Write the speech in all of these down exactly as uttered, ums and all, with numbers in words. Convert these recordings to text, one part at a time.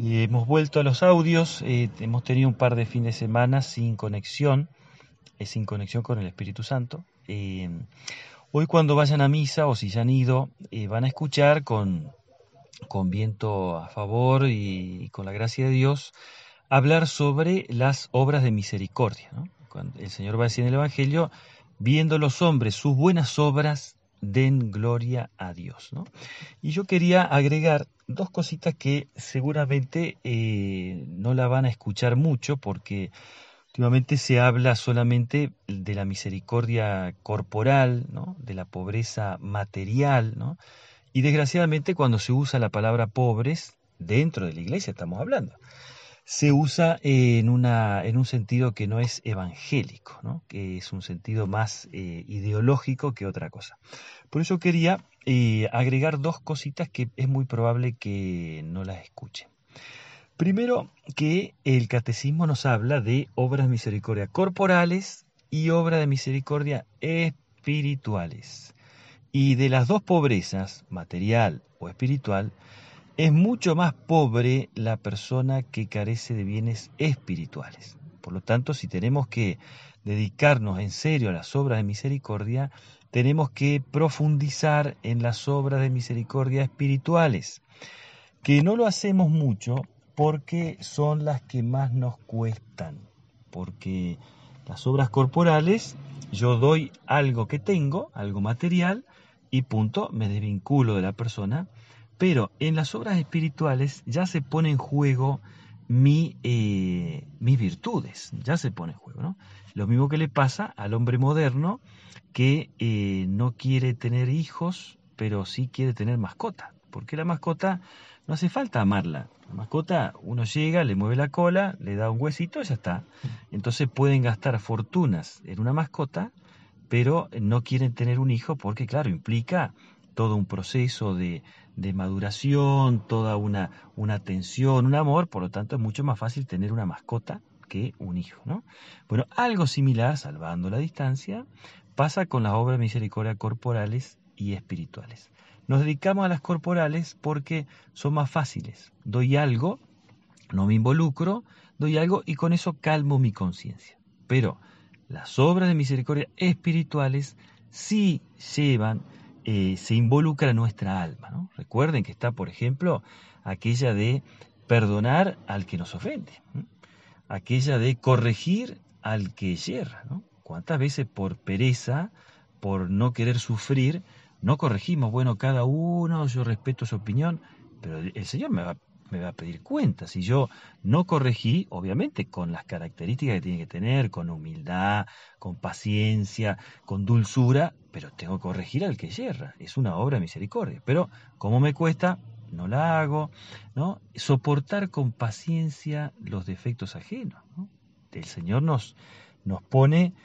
Y hemos vuelto a los audios, eh, hemos tenido un par de fines de semana sin conexión, eh, sin conexión con el Espíritu Santo. Eh, hoy cuando vayan a misa o si ya han ido, eh, van a escuchar con, con viento a favor y, y con la gracia de Dios hablar sobre las obras de misericordia, ¿no? Cuando el Señor va a decir en el Evangelio, viendo los hombres sus buenas obras, den gloria a Dios, ¿no? Y yo quería agregar dos cositas que seguramente eh, no la van a escuchar mucho porque últimamente se habla solamente de la misericordia corporal, ¿no? De la pobreza material, ¿no? Y desgraciadamente cuando se usa la palabra pobres, dentro de la iglesia estamos hablando, se usa en, una, en un sentido que no es evangélico, ¿no? Que es un sentido más eh, ideológico que otra cosa. Por eso quería eh, agregar dos cositas que es muy probable que no las escuchen. Primero, que el catecismo nos habla de obras de misericordia corporales y obras de misericordia espirituales. Y de las dos pobrezas, material o espiritual, es mucho más pobre la persona que carece de bienes espirituales. Por lo tanto, si tenemos que dedicarnos en serio a las obras de misericordia, tenemos que profundizar en las obras de misericordia espirituales, que no lo hacemos mucho porque son las que más nos cuestan, porque las obras corporales, yo doy algo que tengo, algo material, y punto, me desvinculo de la persona, pero en las obras espirituales ya se pone en juego mi, eh, mis virtudes, ya se pone en juego, ¿no? Lo mismo que le pasa al hombre moderno que eh, no quiere tener hijos, pero sí quiere tener mascota, porque la mascota no hace falta amarla. La mascota, uno llega, le mueve la cola, le da un huesito y ya está. Entonces pueden gastar fortunas en una mascota, pero no quieren tener un hijo porque, claro, implica todo un proceso de, de maduración, toda una, una atención, un amor, por lo tanto es mucho más fácil tener una mascota que un hijo, ¿no? Bueno, algo similar, salvando la distancia, pasa con las obras de misericordia corporales y espirituales. Nos dedicamos a las corporales porque son más fáciles. Doy algo, no me involucro, doy algo y con eso calmo mi conciencia. Pero las obras de misericordia espirituales sí llevan, eh, se involucra nuestra alma, ¿no? Recuerden que está, por ejemplo, aquella de perdonar al que nos ofende, ¿no? Aquella de corregir al que yerra, ¿no? ¿Cuántas veces por pereza, por no querer sufrir, no corregimos? Bueno, cada uno, yo respeto su opinión, pero el Señor me va, me va a pedir cuentas. Si yo no corregí, obviamente con las características que tiene que tener, con humildad, con paciencia, con dulzura, pero tengo que corregir al que yerra. Es una obra de misericordia. Pero, ¿cómo me cuesta? No la hago, ¿no? Soportar con paciencia los defectos ajenos, ¿no? El Señor nos, nos pone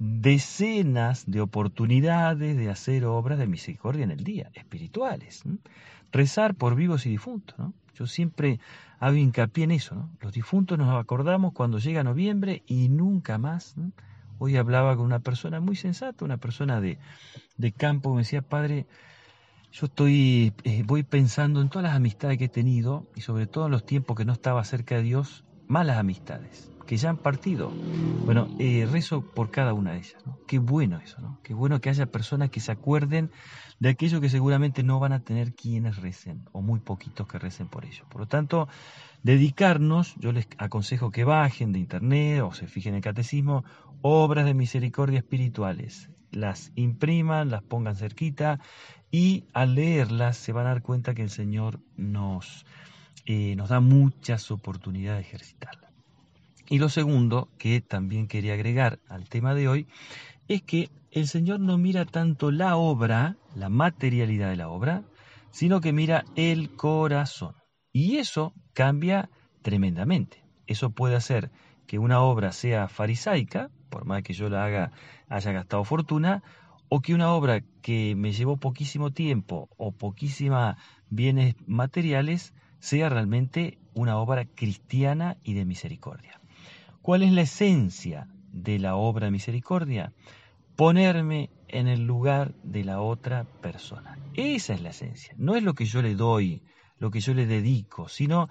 decenas de oportunidades de hacer obras de misericordia en el día, espirituales, ¿no? Rezar por vivos y difuntos, ¿no? Yo siempre hago hincapié en eso, ¿no? Los difuntos nos acordamos cuando llega noviembre y nunca más, ¿no? Hoy hablaba con una persona muy sensata, una persona de, de campo, me decía, padre, yo estoy, eh, voy pensando en todas las amistades que he tenido y sobre todo en los tiempos que no estaba cerca de Dios, malas amistades, que ya han partido. Bueno, eh, rezo por cada una de ellas, ¿no? Qué bueno eso, ¿no? Qué bueno que haya personas que se acuerden de aquello que seguramente no van a tener quienes recen, o muy poquitos que recen por ello. Por lo tanto, dedicarnos, yo les aconsejo que bajen de internet o se fijen en el catecismo, obras de misericordia espirituales. Las impriman, las pongan cerquita y al leerlas se van a dar cuenta que el Señor nos, eh, nos da muchas oportunidades de ejercitarlas. Y lo segundo que también quería agregar al tema de hoy es que el Señor no mira tanto la obra, la materialidad de la obra, sino que mira el corazón. Y eso cambia tremendamente. Eso puede hacer que una obra sea farisaica, por más que yo la haga, haya gastado fortuna, o que una obra que me llevó poquísimo tiempo o poquísimos bienes materiales sea realmente una obra cristiana y de misericordia. ¿Cuál es la esencia de la obra de misericordia? Ponerme en el lugar de la otra persona. Esa es la esencia. No es lo que yo le doy, lo que yo le dedico, sino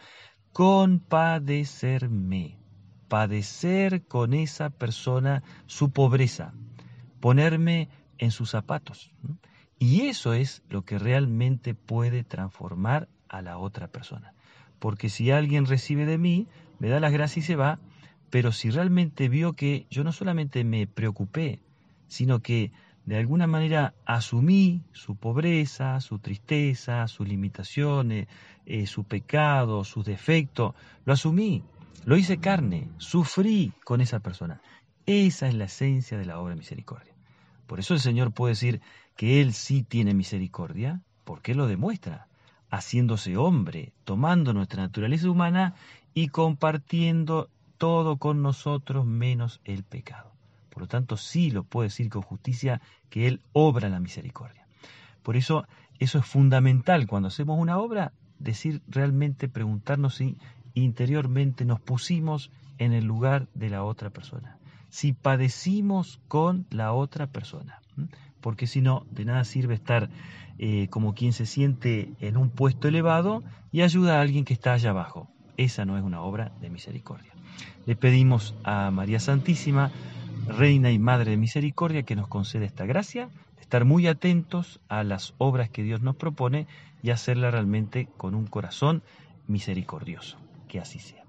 compadecerme, padecer con esa persona su pobreza, ponerme en sus zapatos. Y eso es lo que realmente puede transformar a la otra persona. Porque si alguien recibe de mí, me da las gracias y se va, pero si realmente vio que yo no solamente me preocupé, sino que de alguna manera asumí su pobreza, su tristeza, sus limitaciones, eh, su pecado, sus defectos, lo asumí, lo hice carne, sufrí con esa persona. Esa es la esencia de la obra de misericordia. Por eso el Señor puede decir que Él sí tiene misericordia, porque lo demuestra, haciéndose hombre, tomando nuestra naturaleza humana y compartiendo todo con nosotros menos el pecado. Por lo tanto, sí lo puede decir con justicia que Él obra la misericordia. Por eso, eso es fundamental cuando hacemos una obra, decir realmente, preguntarnos si interiormente nos pusimos en el lugar de la otra persona, si padecimos con la otra persona, porque si no, de nada sirve estar eh, como quien se siente en un puesto elevado y ayuda a alguien que está allá abajo. Esa no es una obra de misericordia. Le pedimos a María Santísima, Reina y Madre de Misericordia, que nos conceda esta gracia, de estar muy atentos a las obras que Dios nos propone y hacerla realmente con un corazón misericordioso. Que así sea.